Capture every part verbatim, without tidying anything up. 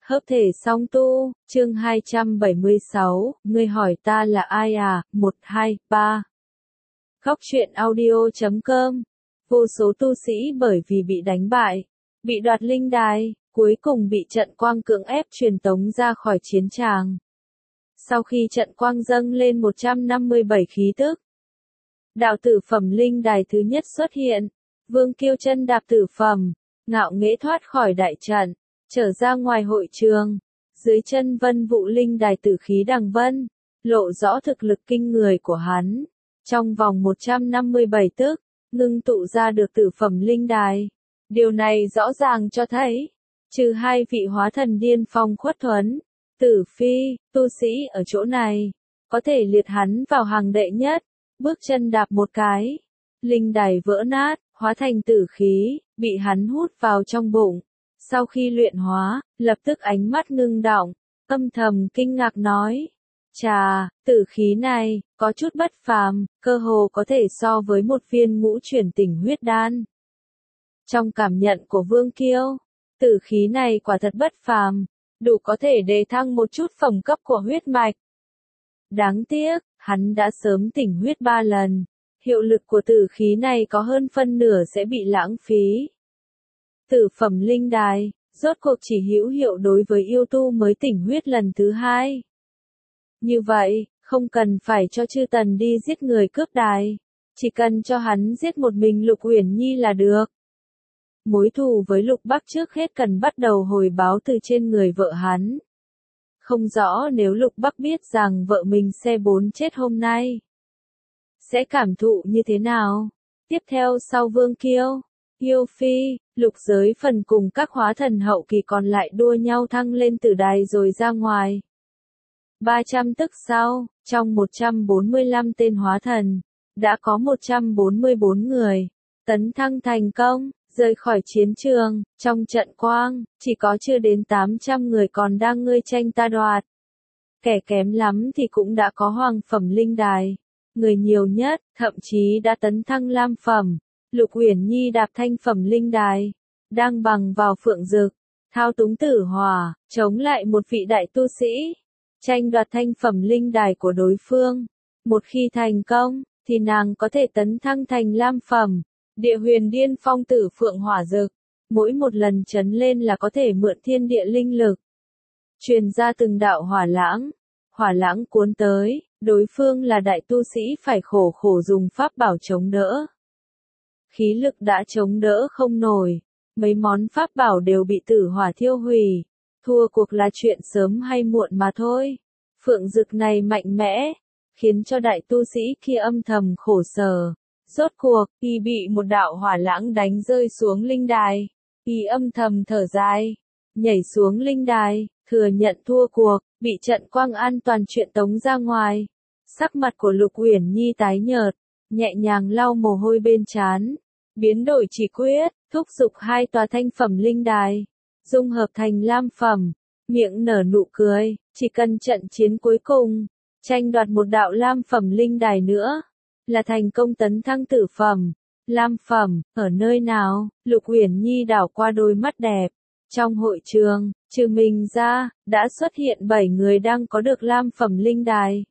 Hợp thể song tu, chương hai trăm bảy mươi sáu, ngươi hỏi ta là ai à, một, hai, ba. Góc truyện audio chấm com. Vô số tu sĩ bởi vì bị đánh bại, bị đoạt linh đài, cuối cùng bị trận quang cưỡng ép truyền tống ra khỏi chiến tràng. Sau khi trận quang dâng lên một trăm năm mươi bảy khí tức, đạo tử phẩm linh đài thứ nhất xuất hiện, Vương Kiêu chân đạp tử phẩm, ngạo nghễ thoát khỏi đại trận, trở ra ngoài hội trường, dưới chân vân vụ linh đài tử khí đằng vân, lộ rõ thực lực kinh người của hắn. Trong vòng một trăm năm mươi bảy tức, ngưng tụ ra được tử phẩm linh đài. Điều này rõ ràng cho thấy, trừ hai vị hóa thần điên phong Khuất Thuấn, Tử Phi, tu sĩ ở chỗ này, có thể liệt hắn vào hàng đệ nhất. Bước chân đạp một cái, linh đài vỡ nát, hóa thành tử khí, bị hắn hút vào trong bụng. Sau khi luyện hóa, lập tức ánh mắt ngưng đọng, âm thầm kinh ngạc nói: "Chà, tử khí này có chút bất phàm, cơ hồ có thể so với một viên ngũ chuyển tỉnh huyết đan." Trong cảm nhận của Vương Kiêu, tử khí này quả thật bất phàm, đủ có thể đề thăng một chút phẩm cấp của huyết mạch. Đáng tiếc, hắn đã sớm tỉnh huyết ba lần, hiệu lực của tử khí này có hơn phân nửa sẽ bị lãng phí. Tử phẩm linh đài, rốt cuộc chỉ hữu hiệu đối với yêu tu mới tỉnh huyết lần thứ hai. Như vậy, không cần phải cho chư tần đi giết người cướp đài, chỉ cần cho hắn giết một mình Lục Uyển Nhi là được. Mối thù với Lục Bắc trước hết cần bắt đầu hồi báo từ trên người vợ hắn. Không rõ nếu Lục Bắc biết rằng vợ mình xe bốn chết hôm nay, sẽ cảm thụ như thế nào. Tiếp theo sau Vương Kiêu, Yêu Phi, Lục Giới Phần cùng các hóa thần hậu kỳ còn lại đua nhau thăng lên tử đài rồi ra ngoài. ba trăm tức sau, trong một trăm bốn mươi lăm tên hóa thần, đã có một trăm bốn mươi bốn người tấn thăng thành công, rời khỏi chiến trường. Trong trận quang, chỉ có chưa đến tám trăm người còn đang ngươi tranh ta đoạt. Kẻ kém lắm thì cũng đã có hoàng phẩm linh đài. Người nhiều nhất, thậm chí đã tấn thăng lam phẩm. Lục Uyển Nhi đạp thanh phẩm linh đài, đang bằng vào phượng dực, thao túng tử hỏa, chống lại một vị đại tu sĩ, tranh đoạt thanh phẩm linh đài của đối phương. Một khi thành công, thì nàng có thể tấn thăng thành lam phẩm. Địa huyền điên phong tử phượng hỏa dực, mỗi một lần chấn lên là có thể mượn thiên địa linh lực, truyền ra từng đạo hỏa lãng. Hỏa lãng cuốn tới, đối phương là đại tu sĩ phải khổ khổ dùng pháp bảo chống đỡ. Khí lực đã chống đỡ không nổi, mấy món pháp bảo đều bị tử hỏa thiêu hủy. Thua cuộc là chuyện sớm hay muộn mà thôi. Phượng dực này mạnh mẽ, khiến cho đại tu sĩ kia âm thầm khổ sở. Rốt cuộc, y bị một đạo hỏa lãng đánh rơi xuống linh đài. Y âm thầm thở dài, nhảy xuống linh đài, thừa nhận thua cuộc, bị trận quang an toàn chuyện tống ra ngoài. Sắc mặt của Lục Uyển Nhi tái nhợt, nhẹ nhàng lau mồ hôi bên trán, biến đổi chỉ quyết, thúc giục hai tòa thanh phẩm linh đài, dung hợp thành lam phẩm, miệng nở nụ cười, chỉ cần trận chiến cuối cùng, tranh đoạt một đạo lam phẩm linh đài nữa, là thành công tấn thăng tử phẩm. Lam phẩm, ở nơi nào? Lục Uyển Nhi đảo qua đôi mắt đẹp. Trong hội trường, trừ mình ra, đã xuất hiện bảy người đang có được lam phẩm linh đài.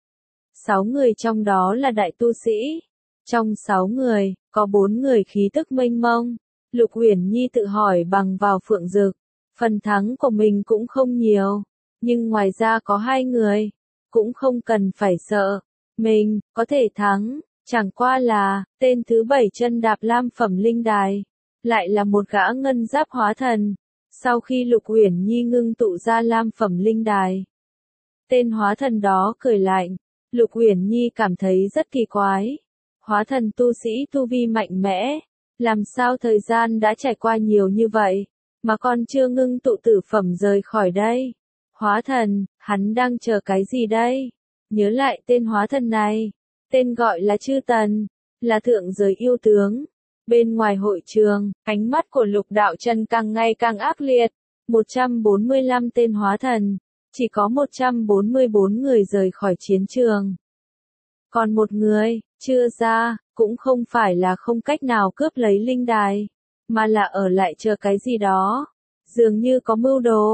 Sáu người trong đó là đại tu sĩ. Trong sáu người, có bốn người khí tức mênh mông. Lục Uyển Nhi tự hỏi bằng vào phượng dực, phần thắng của mình cũng không nhiều. Nhưng ngoài ra có hai người, cũng không cần phải sợ. Mình, có thể thắng, chẳng qua là, tên thứ bảy chân đạp lam phẩm linh đài, lại là một gã ngân giáp hóa thần. Sau khi Lục Uyển Nhi ngưng tụ ra lam phẩm linh đài, tên hóa thần đó cười lạnh. Lục Uyển Nhi cảm thấy rất kỳ quái. Hóa thần tu sĩ tu vi mạnh mẽ, làm sao thời gian đã trải qua nhiều như vậy, mà còn chưa ngưng tụ tử phẩm rời khỏi đây? Hóa thần, hắn đang chờ cái gì đây? Nhớ lại tên hóa thần này, tên gọi là Chư Tần, là thượng giới yêu tướng. Bên ngoài hội trường, ánh mắt của Lục Đạo Trần càng ngày càng ác liệt. một trăm bốn mươi lăm tên hóa thần, chỉ có một trăm bốn mươi bốn người rời khỏi chiến trường. Còn một người, chưa ra, cũng không phải là không cách nào cướp lấy linh đài, mà là ở lại chờ cái gì đó. Dường như có mưu đồ.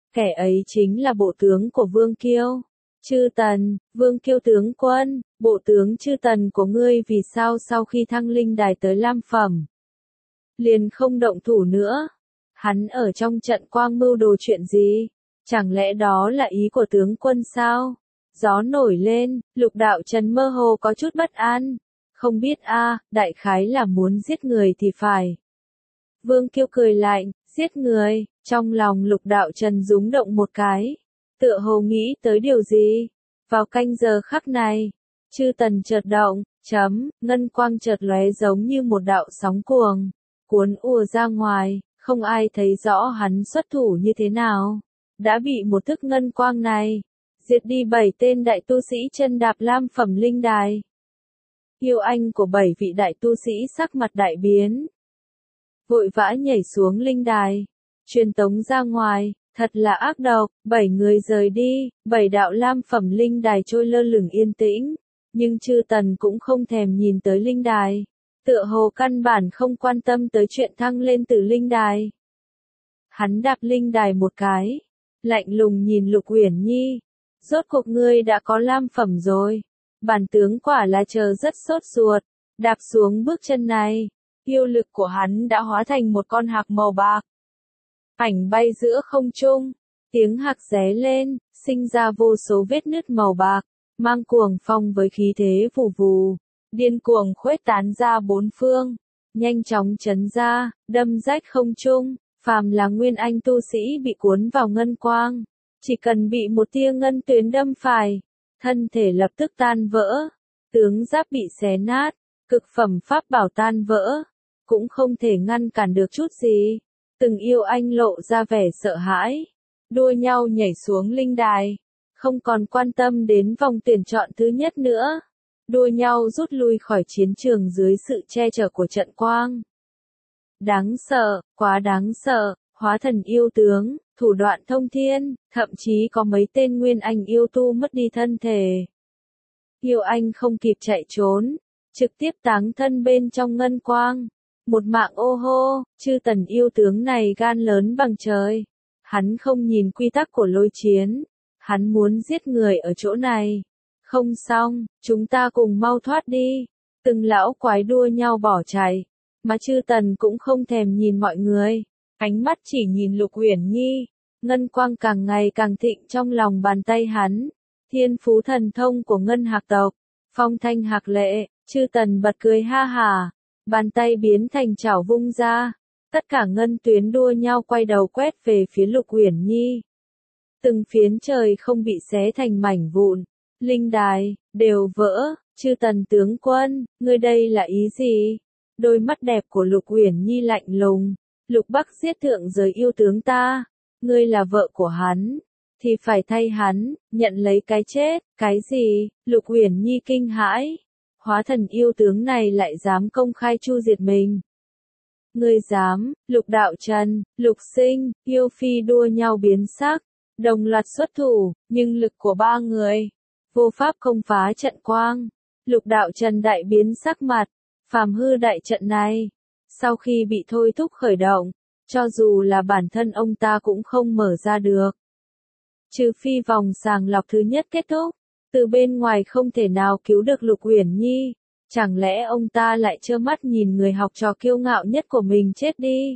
Kẻ ấy chính là bộ tướng của Vương Kiêu. Chư Tần, Vương Kiêu tướng quân, bộ tướng Chư Tần của ngươi vì sao sau khi thăng linh đài tới Lam Phẩm, liền không động thủ nữa? Hắn ở trong trận quang mưu đồ chuyện gì? Chẳng lẽ đó là ý của tướng quân sao? Gió nổi lên, Lục Đạo Trần mơ hồ có chút bất an. Không biết a, đại khái là muốn giết người thì phải. Vương Kiêu cười lạnh, giết người, trong lòng Lục Đạo Trần rúng động một cái. Tựa hồ nghĩ tới điều gì? Vào canh giờ khắc này, Chư Tần chợt động, chấm, ngân quang chợt lóe giống như một đạo sóng cuồng, cuốn ùa ra ngoài, không ai thấy rõ hắn xuất thủ như thế nào. Đã bị một thức ngân quang này diệt đi bảy tên đại tu sĩ chân đạp Lam Phẩm linh đài. Yêu anh của bảy vị đại tu sĩ sắc mặt đại biến, vội vã nhảy xuống linh đài, truyền tống ra ngoài, thật là ác độc. Bảy người rời đi, bảy đạo Lam Phẩm linh đài trôi lơ lửng yên tĩnh, nhưng Chư Tần cũng không thèm nhìn tới linh đài, tựa hồ căn bản không quan tâm tới chuyện thăng lên từ linh đài. Hắn đạp linh đài một cái, lạnh lùng nhìn Lục Uyển Nhi, rốt cuộc ngươi đã có Lam Phẩm rồi. Bản tướng quả là chờ rất sốt ruột, đạp xuống bước chân này, yêu lực của hắn đã hóa thành một con hạc màu bạc. Ảnh bay giữa không trung, tiếng hạc ré lên, sinh ra vô số vết nứt màu bạc, mang cuồng phong với khí thế vù vù, điên cuồng khuếch tán ra bốn phương, nhanh chóng chấn ra, đâm rách không trung. Phàm là nguyên anh tu sĩ bị cuốn vào ngân quang, chỉ cần bị một tia ngân tuyến đâm phải, thân thể lập tức tan vỡ, tướng giáp bị xé nát, cực phẩm pháp bảo tan vỡ, cũng không thể ngăn cản được chút gì. Từng yêu anh lộ ra vẻ sợ hãi, đua nhau nhảy xuống linh đài, không còn quan tâm đến vòng tuyển chọn thứ nhất nữa, đua nhau rút lui khỏi chiến trường dưới sự che chở của trận quang. Đáng sợ, quá đáng sợ, hóa thần yêu tướng, thủ đoạn thông thiên, thậm chí có mấy tên nguyên anh yêu tu mất đi thân thể. Yêu anh không kịp chạy trốn, trực tiếp táng thân bên trong ngân quang. Một mạng ô hô, Chư Tần yêu tướng này gan lớn bằng trời. Hắn không nhìn quy tắc của lôi chiến, hắn muốn giết người ở chỗ này. Không xong, chúng ta cùng mau thoát đi. Từng lão quái đua nhau bỏ chạy, mà Chư Tần cũng không thèm nhìn mọi người, ánh mắt chỉ nhìn Lục Uyển Nhi. Ngân quang càng ngày càng thịnh trong lòng bàn tay hắn, thiên phú thần thông của ngân hạc tộc, phong thanh hạc lệ. Chư Tần bật cười ha hả, bàn tay biến thành chảo vung ra, tất cả ngân tuyến đua nhau quay đầu quét về phía Lục Uyển Nhi. Từng phiến trời không bị xé thành mảnh vụn, linh đài đều vỡ. Chư Tần tướng quân, ngươi đây là ý gì? Đôi mắt đẹp của Lục Uyển Nhi lạnh lùng. Lục Bắc giết thượng giới yêu tướng ta, ngươi là vợ của hắn, thì phải thay hắn nhận lấy cái chết. Cái gì? Lục Uyển Nhi kinh hãi, hóa thần yêu tướng này lại dám công khai chu diệt mình. Ngươi dám? Lục Đạo Trần, Lục Sinh, yêu phi đua nhau biến sắc, đồng loạt xuất thủ, nhưng lực của ba người vô pháp công phá trận quang. Lục Đạo Trần đại biến sắc mặt, phàm hư đại trận này, sau khi bị thôi thúc khởi động, cho dù là bản thân ông ta cũng không mở ra được. Trừ phi vòng sàng lọc thứ nhất kết thúc, từ bên ngoài không thể nào cứu được Lục Uyển Nhi. Chẳng lẽ ông ta lại trơ mắt nhìn người học trò kiêu ngạo nhất của mình chết đi?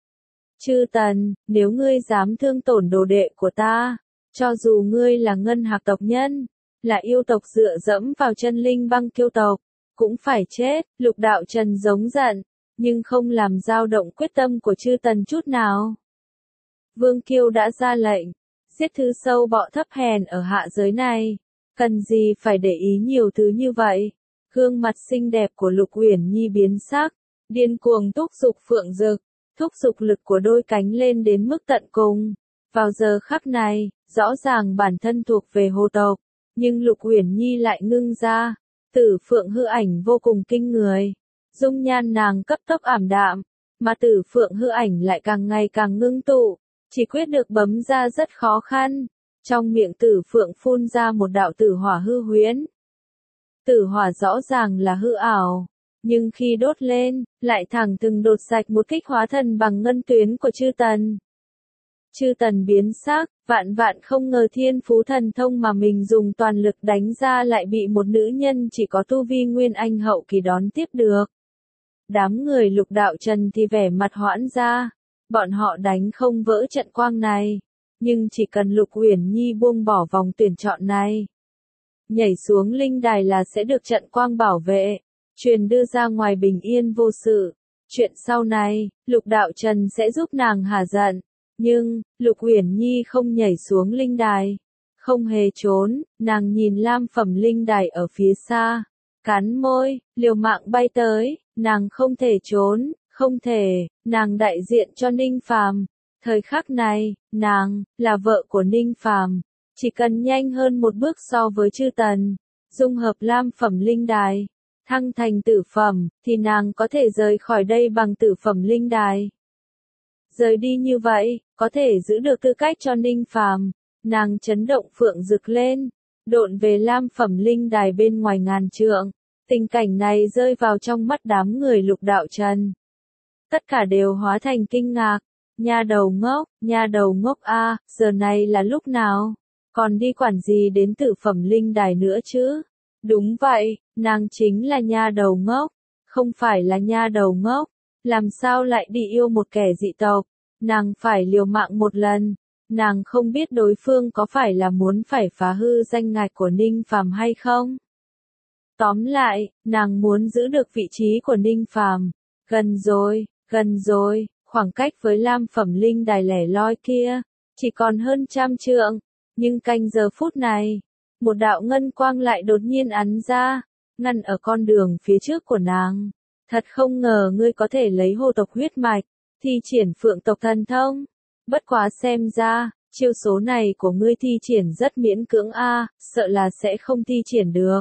Chư Tần, nếu ngươi dám thương tổn đồ đệ của ta, cho dù ngươi là ngân hạc tộc nhân, là yêu tộc dựa dẫm vào chân linh băng kiêu tộc, cũng phải chết. Lục Đạo Trần giống giận, nhưng không làm dao động quyết tâm của Chư Tần chút nào. Vương Kiêu đã ra lệnh, giết thứ sâu bọ thấp hèn ở hạ giới này, cần gì phải để ý nhiều thứ như vậy. Gương mặt xinh đẹp của Lục Uyển Nhi biến sắc, điên cuồng thúc giục phượng dực, thúc giục lực của đôi cánh lên đến mức tận cùng. Vào giờ khắc này, rõ ràng bản thân thuộc về hồ tộc, nhưng Lục Uyển Nhi lại ngưng ra, Tử Phượng hư ảnh vô cùng kinh người. Dung nhan nàng cấp tốc ảm đạm, mà Tử Phượng hư ảnh lại càng ngày càng ngưng tụ, chỉ quyết được bấm ra rất khó khăn. Trong miệng Tử Phượng phun ra một đạo tử hỏa hư huyễn. Tử hỏa rõ ràng là hư ảo, nhưng khi đốt lên, lại thẳng từng đột sạch một kích hóa thần bằng ngân tuyến của Chư Tần. Chư Tần biến sắc, vạn vạn không ngờ thiên phú thần thông mà mình dùng toàn lực đánh ra lại bị một nữ nhân chỉ có tu vi nguyên anh hậu kỳ đón tiếp được. Đám người Lục Đạo Trần thì vẻ mặt hoãn ra, bọn họ đánh không vỡ trận quang này, nhưng chỉ cần Lục Uyển Nhi buông bỏ vòng tuyển chọn này, nhảy xuống linh đài là sẽ được trận quang bảo vệ, truyền đưa ra ngoài bình yên vô sự. Chuyện sau này, Lục Đạo Trần sẽ giúp nàng hả giận, nhưng Lục Uyển Nhi không nhảy xuống linh đài, không hề trốn, nàng nhìn lam phẩm linh đài ở phía xa, cắn môi, liều mạng bay tới, nàng không thể trốn, không thể, nàng đại diện cho Ninh Phàm. Thời khắc này, nàng là vợ của Ninh Phàm, chỉ cần nhanh hơn một bước so với chư Tần, dung hợp lam phẩm linh đài, thăng thành tử phẩm, thì nàng có thể rời khỏi đây bằng tử phẩm linh đài. Rời đi như vậy, có thể giữ được tư cách cho Ninh Phàm. Nàng chấn động phượng rực lên, độn về lam phẩm linh đài bên ngoài ngàn trượng. Tình cảnh này rơi vào trong mắt đám người Lục Đạo Trần. Tất cả đều hóa thành kinh ngạc. Nha đầu ngốc, nha đầu ngốc a, giờ này là lúc nào? Còn đi quản gì đến tử phẩm linh đài nữa chứ? Đúng vậy, nàng chính là nha đầu ngốc, không phải là nha đầu ngốc. Làm sao lại đi yêu một kẻ dị tộc? Nàng phải liều mạng một lần. Nàng không biết đối phương có phải là muốn phải phá hư danh ngạch của Ninh Phàm hay không? Tóm lại, nàng muốn giữ được vị trí của Ninh Phàm. Gần rồi, gần rồi, khoảng cách với lam phẩm linh đài lẻ loi kia, chỉ còn hơn trăm trượng. Nhưng canh giờ phút này, một đạo ngân quang lại đột nhiên ắn ra, ngăn ở con đường phía trước của nàng. Thật không ngờ ngươi có thể lấy hồ tộc huyết mạch, thi triển phượng tộc thần thông. Bất quá xem ra, chiêu số này của ngươi thi triển rất miễn cưỡng a, sợ là sẽ không thi triển được.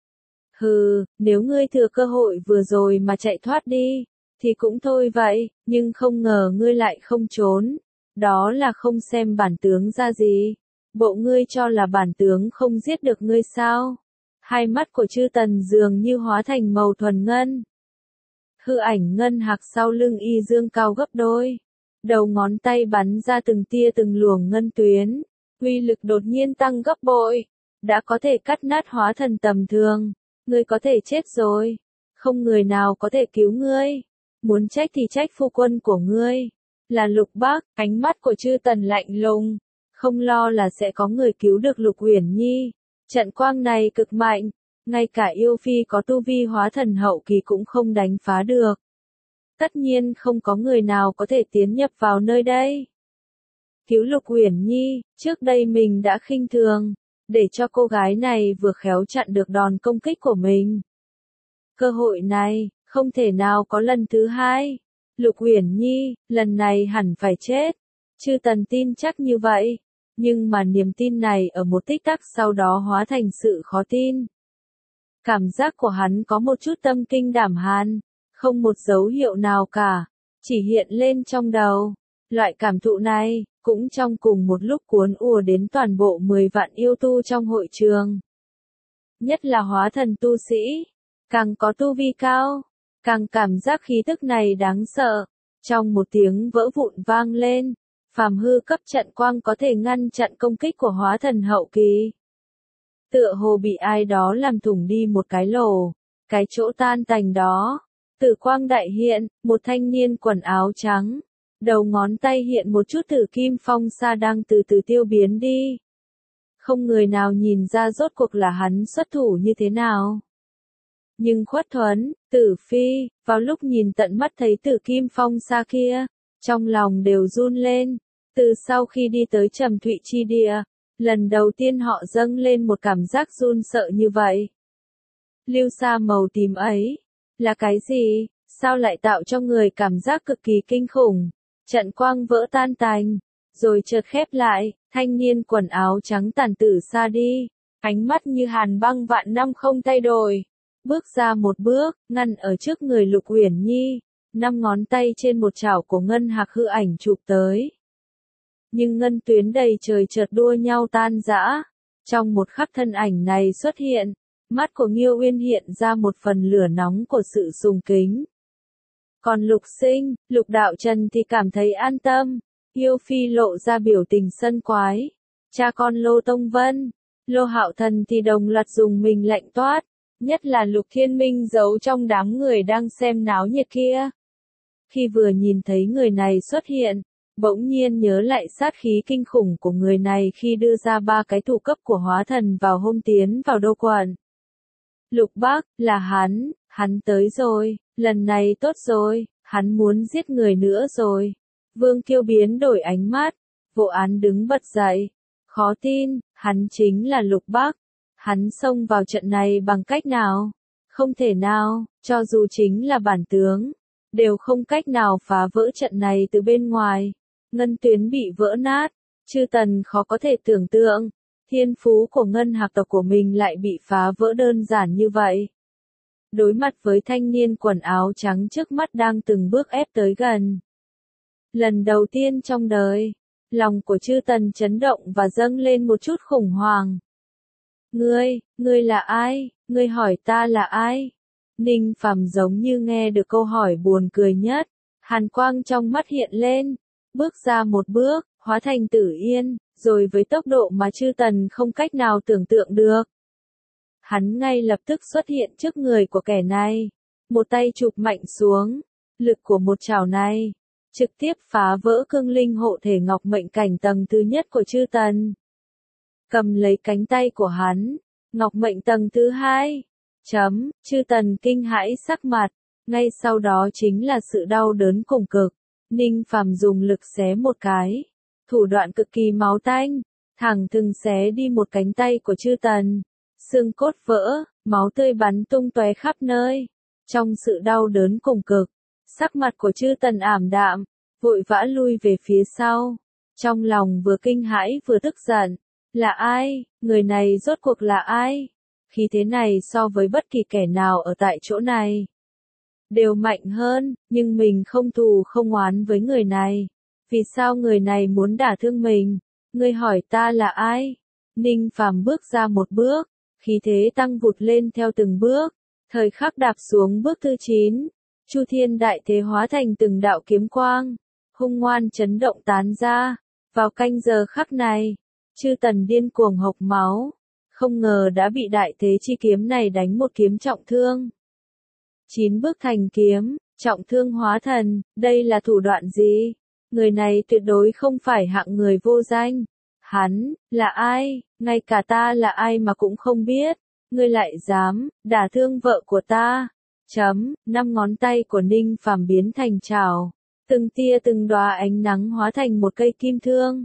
Hừ, nếu ngươi thừa cơ hội vừa rồi mà chạy thoát đi, thì cũng thôi vậy, nhưng không ngờ ngươi lại không trốn. Đó là không xem bản tướng ra gì. Bộ ngươi cho là bản tướng không giết được ngươi sao? Hai mắt của chư Tần dường như hóa thành màu thuần ngân. Hư ảnh ngân hạc sau lưng y dương cao gấp đôi. Đầu ngón tay bắn ra từng tia từng luồng ngân tuyến. Uy lực đột nhiên tăng gấp bội. Đã có thể cắt nát hóa thần tầm thường. Ngươi có thể chết rồi. Không người nào có thể cứu ngươi. Muốn trách thì trách phu quân của ngươi. Là Lục Bác, ánh mắt của chư Tần lạnh lùng. Không lo là sẽ có người cứu được Lục Uyển Nhi. Trận quang này cực mạnh. Ngay cả yêu phi có tu vi hóa thần hậu kỳ cũng không đánh phá được. Tất nhiên không có người nào có thể tiến nhập vào nơi đây. Cứu Lục Uyển Nhi, trước đây mình đã khinh thường, để cho cô gái này vừa khéo chặn được đòn công kích của mình. Cơ hội này, không thể nào có lần thứ hai. Lục Uyển Nhi, lần này hẳn phải chết. Chư Tần tin chắc như vậy, nhưng mà niềm tin này ở một tích tắc sau đó hóa thành sự khó tin. Cảm giác của hắn có một chút tâm kinh đảm hàn, không một dấu hiệu nào cả, chỉ hiện lên trong đầu. Loại cảm thụ này, cũng trong cùng một lúc cuốn ùa đến toàn bộ mười vạn yêu tu trong hội trường. Nhất là hóa thần tu sĩ, càng có tu vi cao, càng cảm giác khí tức này đáng sợ. Trong một tiếng vỡ vụn vang lên, phàm hư cấp trận quang có thể ngăn chặn công kích của hóa thần hậu kỳ. Tựa hồ bị ai đó làm thủng đi một cái lỗ, cái chỗ tan tành đó. Tử quang đại hiện, một thanh niên quần áo trắng, đầu ngón tay hiện một chút tử kim phong sa đang từ từ tiêu biến đi. Không người nào nhìn ra rốt cuộc là hắn xuất thủ như thế nào. Nhưng Khuất Thuấn, Tử Phi, vào lúc nhìn tận mắt thấy tử kim phong sa kia, trong lòng đều run lên. Từ sau khi đi tới Trầm Thụy Chi Địa, lần đầu tiên họ dâng lên một cảm giác run sợ như vậy. Lưu sa màu tím ấy, là cái gì? Sao lại tạo cho người cảm giác cực kỳ kinh khủng? Trận quang vỡ tan tành, rồi chợt khép lại, thanh niên quần áo trắng tàn tử xa đi, ánh mắt như hàn băng vạn năm không thay đổi. Bước ra một bước, ngăn ở trước người Lục Uyển Nhi, năm ngón tay trên một chảo của ngân hạc hư ảnh chụp tới. Nhưng ngân tuyến đầy trời chợt đua nhau tan rã. Trong một khắc thân ảnh này xuất hiện, mắt của Nghiêu Uyên hiện ra một phần lửa nóng của sự sùng kính. Còn Lục Sinh, Lục Đạo Trần thì cảm thấy an tâm, Yêu Phi lộ ra biểu tình sân quái. Cha con Lô Tông Vân, Lô Hạo Thần thì đồng loạt dùng mình lạnh toát, nhất là Lục Thiên Minh giấu trong đám người đang xem náo nhiệt kia. Khi vừa nhìn thấy người này xuất hiện, bỗng nhiên nhớ lại sát khí kinh khủng của người này khi đưa ra ba cái thủ cấp của hóa thần vào hôm tiến vào đô quận. Lục Bác, là hắn, hắn tới rồi, lần này tốt rồi, hắn muốn giết người nữa rồi. Vương Kiêu biến đổi ánh mắt, Vô Án đứng bật dậy, khó tin, hắn chính là Lục Bác. Hắn xông vào trận này bằng cách nào? Không thể nào, cho dù chính là bản tướng, đều không cách nào phá vỡ trận này từ bên ngoài. Ngân tuyến bị vỡ nát, Chư Tần khó có thể tưởng tượng, thiên phú của ngân hạc tộc của mình lại bị phá vỡ đơn giản như vậy. Đối mặt với thanh niên quần áo trắng trước mắt đang từng bước ép tới gần. Lần đầu tiên trong đời, lòng của Chư Tần chấn động và dâng lên một chút khủng hoảng. Ngươi, ngươi là ai? Ngươi hỏi ta là ai? Ninh Phàm giống như nghe được câu hỏi buồn cười nhất, hàn quang trong mắt hiện lên, bước ra một bước, hóa thành Tử Yên, rồi với tốc độ mà Chư Tần không cách nào tưởng tượng được. Hắn ngay lập tức xuất hiện trước người của kẻ này, một tay chụp mạnh xuống, lực của một chảo này, trực tiếp phá vỡ cương linh hộ thể ngọc mệnh cảnh tầng thứ nhất của Chư Tần. Cầm lấy cánh tay của hắn, ngọc mệnh tầng thứ hai, chấm, Chư Tần kinh hãi sắc mặt, ngay sau đó chính là sự đau đớn cùng cực. Ninh Phàm dùng lực xé một cái, thủ đoạn cực kỳ máu tanh, thẳng thừng xé đi một cánh tay của Chư Tần, xương cốt vỡ, máu tươi bắn tung tóe khắp nơi. Trong sự đau đớn cùng cực, sắc mặt của Chư Tần ảm đạm, vội vã lui về phía sau, trong lòng vừa kinh hãi vừa tức giận. Là ai? Người này rốt cuộc là ai? Khí thế này so với bất kỳ kẻ nào ở tại chỗ này đều mạnh hơn, nhưng mình không thù không oán với người này. Vì sao người này muốn đả thương mình? Ngươi hỏi ta là ai? Ninh Phàm bước ra một bước, khí thế tăng vụt lên theo từng bước, thời khắc đạp xuống bước thứ chín, Chu Thiên đại thế hóa thành từng đạo kiếm quang, hung ngoan chấn động tán ra. Vào canh giờ khắc này, Chư Tần điên cuồng hộc máu, không ngờ đã bị đại thế chi kiếm này đánh một kiếm trọng thương. Chín bước thành kiếm, trọng thương hóa thần, đây là thủ đoạn gì? Người này tuyệt đối không phải hạng người vô danh. Hắn, là ai? Ngay cả ta là ai mà cũng không biết. Ngươi lại dám, đả thương vợ của ta. Chấm, năm ngón tay của Ninh Phàm biến thành chảo. Từng tia từng đóa ánh nắng hóa thành một cây kim thương.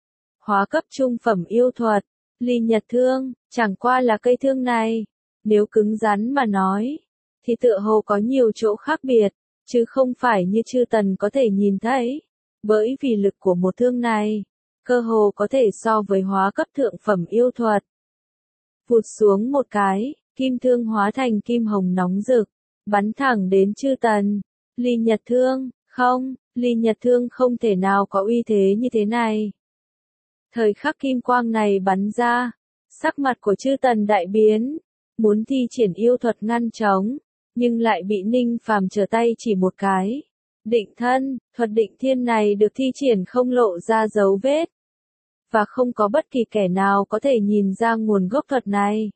Hóa cấp trung phẩm yêu thuật, ly nhật thương, chẳng qua là cây thương này. Nếu cứng rắn mà nói, thì tựa hồ có nhiều chỗ khác biệt, chứ không phải như Chư Tần có thể nhìn thấy. Bởi vì lực của một thương này, cơ hồ có thể so với hóa cấp thượng phẩm yêu thuật. Vụt xuống một cái, kim thương hóa thành kim hồng nóng rực, bắn thẳng đến Chư Tần. Ly nhật thương, không, ly nhật thương không thể nào có uy thế như thế này. Thời khắc kim quang này bắn ra, sắc mặt của Chư Tần đại biến, muốn thi triển yêu thuật ngăn chống, nhưng lại bị Ninh Phàm trở tay chỉ một cái. Định thân, thuật định thiên này được thi triển không lộ ra dấu vết, và không có bất kỳ kẻ nào có thể nhìn ra nguồn gốc thuật này.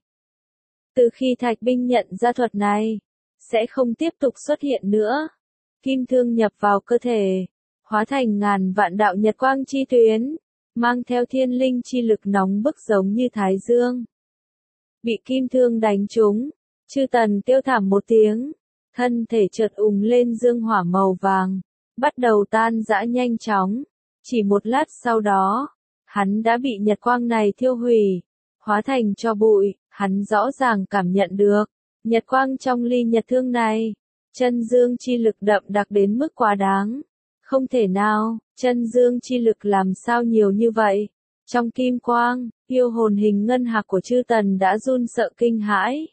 Từ khi Thạch Binh nhận ra thuật này, sẽ không tiếp tục xuất hiện nữa. Kim thương nhập vào cơ thể, hóa thành ngàn vạn đạo nhật quang chi tuyến, mang theo thiên linh chi lực nóng bức giống như thái dương. Bị kim thương đánh trúng, Chư Tần kêu thảm một tiếng, thân thể chợt ùng lên dương hỏa màu vàng, bắt đầu tan rã nhanh chóng. Chỉ một lát sau đó, hắn đã bị nhật quang này thiêu hủy, hóa thành tro bụi. Hắn rõ ràng cảm nhận được, nhật quang trong ly nhật thương này, chân dương chi lực đậm đặc đến mức quá đáng. Không thể nào, chân dương chi lực làm sao nhiều như vậy? Trong kim quang, yêu hồn hình ngân hạc của Chư Tần đã run sợ kinh hãi.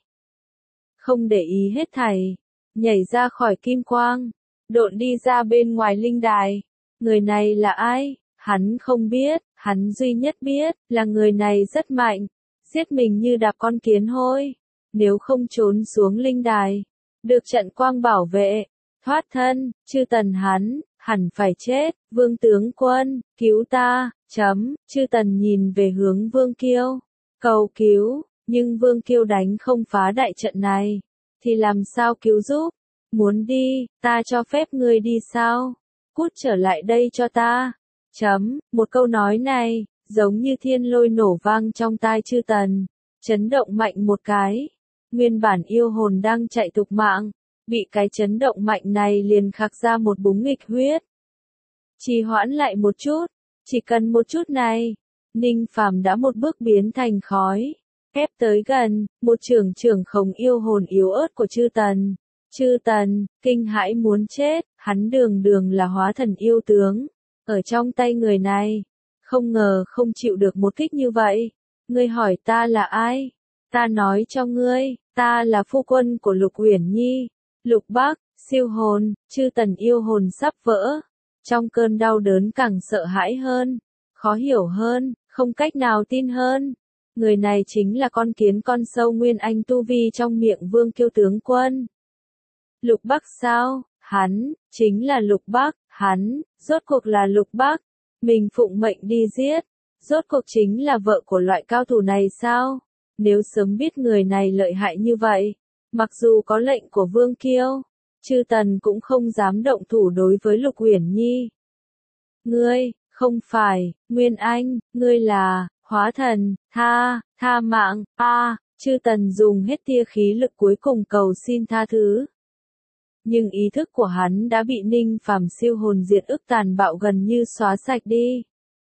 Không để ý hết thảy, nhảy ra khỏi kim quang, độn đi ra bên ngoài linh đài. Người này là ai? Hắn không biết, hắn duy nhất biết là người này rất mạnh, giết mình như đạp con kiến hôi. Nếu không trốn xuống linh đài, được trận quang bảo vệ, thoát thân, Chư Tần hắn, hẳn phải chết, Vương tướng quân, cứu ta, chấm, chư tần nhìn về hướng Vương Kiêu, cầu cứu, nhưng Vương Kiêu đánh không phá đại trận này, thì làm sao cứu giúp, muốn đi, ta cho phép ngươi đi sao, cút trở lại đây cho ta, chấm, một câu nói này, giống như thiên lôi nổ vang trong tai chư tần, chấn động mạnh một cái, nguyên bản yêu hồn đang chạy tục mạng, bị cái chấn động mạnh này liền khạc ra một búng nghịch huyết. Trì hoãn lại một chút, chỉ cần một chút này, Ninh Phàm đã một bước biến thành khói, ép tới gần, một trưởng trưởng khống yêu hồn yếu ớt của chư tần. Chư tần, kinh hãi muốn chết, hắn đường đường là hóa thần yêu tướng, ở trong tay người này, không ngờ không chịu được một kích như vậy. Ngươi hỏi ta là ai? Ta nói cho ngươi, ta là phu quân của Lục Uyển Nhi, Lục Bắc, siêu hồn, chư tần yêu hồn sắp vỡ. Trong cơn đau đớn càng sợ hãi hơn, khó hiểu hơn, không cách nào tin hơn. Người này chính là con kiến con sâu nguyên anh tu vi trong miệng Vương Kiêu tướng quân. Lục Bắc sao? Hắn, chính là Lục Bắc, hắn, rốt cuộc là Lục Bắc. Mình phụng mệnh đi giết, rốt cuộc chính là vợ của loại cao thủ này sao? Nếu sớm biết người này lợi hại như vậy, mặc dù có lệnh của Vương Kiêu, chư tần cũng không dám động thủ đối với Lục Uyển Nhi. Ngươi, không phải, Nguyên Anh, ngươi là, hóa thần, tha, tha mạng, a, chư tần dùng hết tia khí lực cuối cùng cầu xin tha thứ. Nhưng ý thức của hắn đã bị Ninh Phàm siêu hồn diệt ức tàn bạo gần như xóa sạch đi.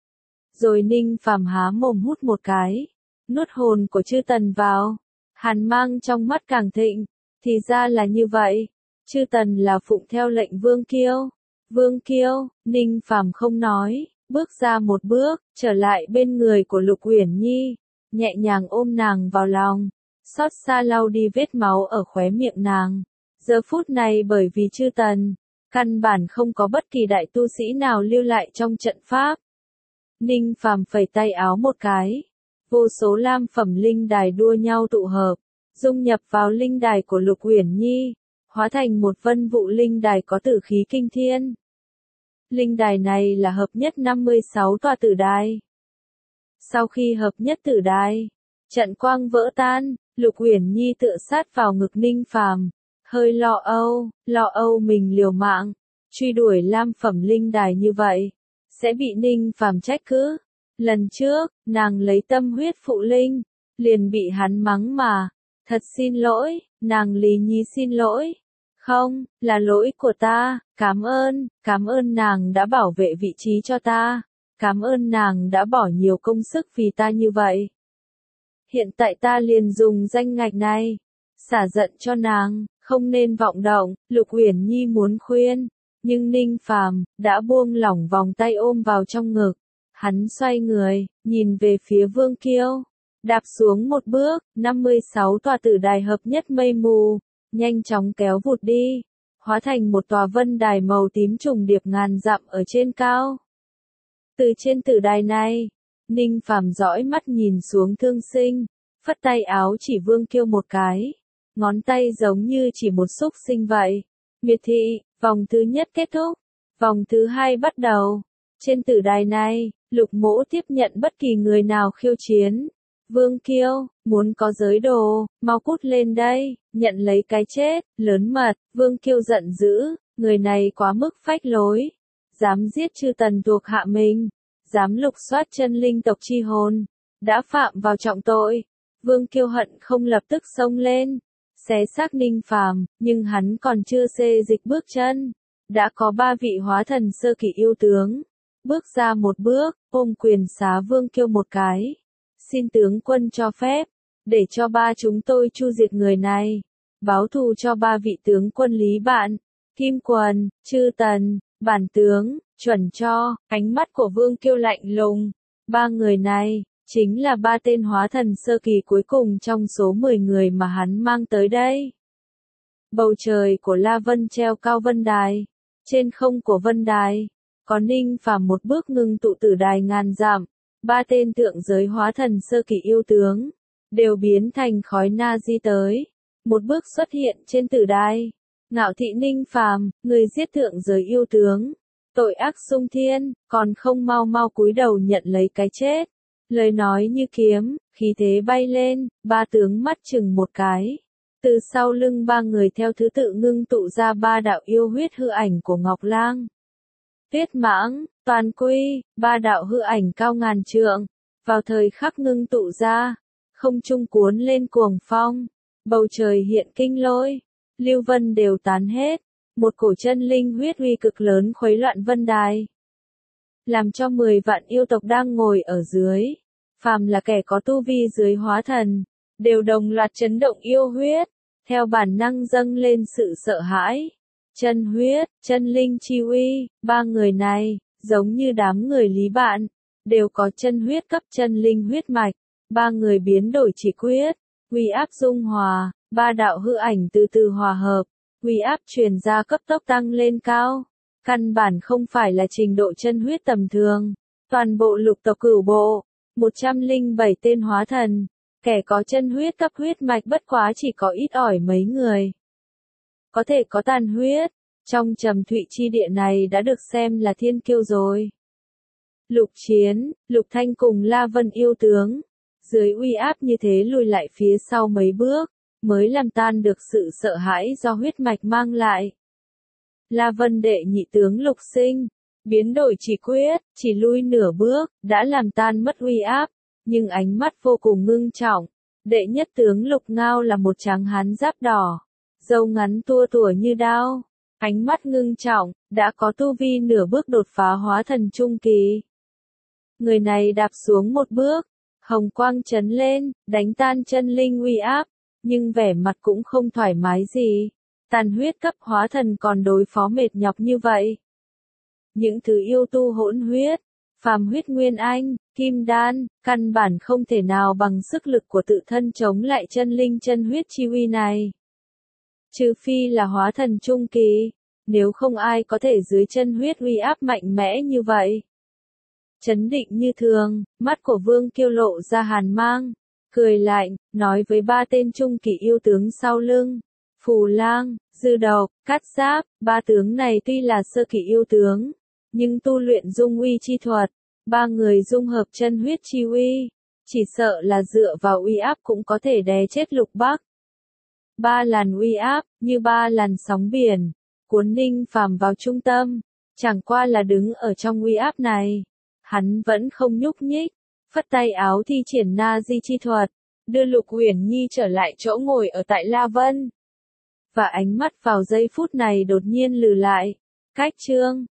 Rồi Ninh Phàm há mồm hút một cái, nuốt hồn của chư tần vào, hàn mang trong mắt càng thịnh, thì ra là như vậy, chư tần là phụng theo lệnh Vương Kiêu. Vương Kiêu, Ninh Phàm không nói, bước ra một bước, trở lại bên người của Lục Uyển Nhi, nhẹ nhàng ôm nàng vào lòng, xót xa lau đi vết máu ở khóe miệng nàng. Giờ phút này bởi vì chư tần, căn bản không có bất kỳ đại tu sĩ nào lưu lại trong trận pháp. Ninh Phàm phẩy tay áo một cái, vô số lam phẩm linh đài đua nhau tụ hợp, dung nhập vào linh đài của Lục Uyển Nhi, hóa thành một vân vụ linh đài có tử khí kinh thiên. Linh đài này là hợp nhất năm mươi sáu tòa tử đài. Sau khi hợp nhất tử đài, trận quang vỡ tan, Lục Uyển Nhi tựa sát vào ngực Ninh Phàm, hơi lo âu, lo âu mình liều mạng, truy đuổi lam phẩm linh đài như vậy, sẽ bị Ninh Phàm trách cứ. Lần trước, nàng lấy tâm huyết phụ linh, liền bị hắn mắng mà, thật xin lỗi, nàng Lý Nhi xin lỗi. Không, là lỗi của ta, cảm ơn, cảm ơn nàng đã bảo vệ vị trí cho ta, cảm ơn nàng đã bỏ nhiều công sức vì ta như vậy. Hiện tại ta liền dùng danh ngạch này, xả giận cho nàng, không nên vọng động, Lục Uyển Nhi muốn khuyên, nhưng Ninh Phàm đã buông lỏng vòng tay ôm vào trong ngực. Hắn xoay người, nhìn về phía Vương Kiêu, đạp xuống một bước, năm mươi sáu tòa tử đài hợp nhất mây mù, nhanh chóng kéo vụt đi, hóa thành một tòa vân đài màu tím trùng điệp ngàn dặm ở trên cao. Từ trên tử đài này, Ninh Phàm dõi mắt nhìn xuống Thương Sinh, phất tay áo chỉ Vương Kiêu một cái, ngón tay giống như chỉ một xúc sinh vậy. Miệt thị, vòng thứ nhất kết thúc, vòng thứ hai bắt đầu. Trên tử đài này, Lục Mỗ tiếp nhận bất kỳ người nào khiêu chiến. Vương Kiêu, muốn có giới đồ, mau cút lên đây, nhận lấy cái chết, lớn mật. Vương Kiêu giận dữ, người này quá mức phách lối, dám giết chư tần thuộc hạ mình, dám lục soát chân linh tộc chi hồn, đã phạm vào trọng tội. Vương Kiêu hận không lập tức xông lên, xé xác Ninh Phàm, nhưng hắn còn chưa xê dịch bước chân, đã có ba vị hóa thần sơ kỳ yêu tướng bước ra một bước, ôm quyền xá Vương Kiêu một cái. Xin tướng quân cho phép, để cho ba chúng tôi chu diệt người này, báo thù cho ba vị tướng quân Lý Bạn, Kim Quần, Chư Tần, bản tướng, chuẩn cho. Ánh mắt của Vương Kiêu lạnh lùng. Ba người này, chính là ba tên hóa thần sơ kỳ cuối cùng trong số mười người mà hắn mang tới đây. Bầu trời của La Vân treo cao vân đài, trên không của vân đài, có Ninh Phàm một bước ngưng tụ tử đài ngàn dặm, ba tên thượng giới hóa thần sơ kỳ yêu tướng, đều biến thành khói na di tới, một bước xuất hiện trên tử đài. Ngạo thị Ninh Phàm, người giết thượng giới yêu tướng, tội ác xung thiên, còn không mau mau cúi đầu nhận lấy cái chết. Lời nói như kiếm, khí thế bay lên, ba tướng mắt chừng một cái. Từ sau lưng ba người theo thứ tự ngưng tụ ra ba đạo yêu huyết hư ảnh của Ngọc Lang. Tuyết Mãng, Toàn Quy, ba đạo hư ảnh cao ngàn trượng, vào thời khắc ngưng tụ ra, không trung cuốn lên cuồng phong, bầu trời hiện kinh lôi, lưu vân đều tán hết, một cổ chân linh huyết uy cực lớn khuấy loạn vân đài, làm cho mười vạn yêu tộc đang ngồi ở dưới, phàm là kẻ có tu vi dưới hóa thần, đều đồng loạt chấn động yêu huyết, theo bản năng dâng lên sự sợ hãi. Chân huyết, chân linh chi uy, ba người này, giống như đám người Lý Bạn, đều có chân huyết cấp chân linh huyết mạch, ba người biến đổi chỉ quyết, uy áp dung hòa, ba đạo hư ảnh từ từ hòa hợp, uy áp truyền ra cấp tốc tăng lên cao, căn bản không phải là trình độ chân huyết tầm thường, toàn bộ lục tộc cửu bộ, một trăm lẻ bảy tên hóa thần, kẻ có chân huyết cấp huyết mạch bất quá chỉ có ít ỏi mấy người. Có thể có tàn huyết, trong Trầm Thụy chi địa này đã được xem là thiên kiêu rồi. Lục Chiến, Lục Thanh cùng La Vân yêu tướng, dưới uy áp như thế lùi lại phía sau mấy bước, mới làm tan được sự sợ hãi do huyết mạch mang lại. La Vân đệ nhị tướng Lục Sinh, biến đổi chỉ quyết, chỉ lui nửa bước, đã làm tan mất uy áp, nhưng ánh mắt vô cùng ngưng trọng. Đệ nhất tướng Lục Ngao là một tráng hán giáp đỏ, râu ngắn tua tủa như đao, ánh mắt ngưng trọng, đã có tu vi nửa bước đột phá hóa thần trung kỳ. Người này đạp xuống một bước, hồng quang chấn lên, đánh tan chân linh uy áp, nhưng vẻ mặt cũng không thoải mái gì. Tàn huyết cấp hóa thần còn đối phó mệt nhọc như vậy. Những thứ yêu tu hỗn huyết, phàm huyết nguyên anh, kim đan, căn bản không thể nào bằng sức lực của tự thân chống lại chân linh chân huyết chi uy này. Trừ phi là hóa thần trung kỳ, nếu không ai có thể dưới chân huyết uy áp mạnh mẽ như vậy. Chấn định như thường, mắt của Vương Kiêu lộ ra hàn mang, cười lạnh, nói với ba tên trung kỳ yêu tướng sau lưng. Phù Lang, Dư Độc, Cát Giáp, ba tướng này tuy là sơ kỳ yêu tướng, nhưng tu luyện dung uy chi thuật, ba người dung hợp chân huyết chi uy, chỉ sợ là dựa vào uy áp cũng có thể đè chết Lục Bắc. Ba làn uy áp, như ba làn sóng biển, cuốn Ninh Phàm vào trung tâm, chẳng qua là đứng ở trong uy áp này, hắn vẫn không nhúc nhích, phất tay áo thi triển na di chi thuật, đưa Lục Uyển Nhi trở lại chỗ ngồi ở tại La Vân. Và ánh mắt vào giây phút này đột nhiên lừ lại. Cách chương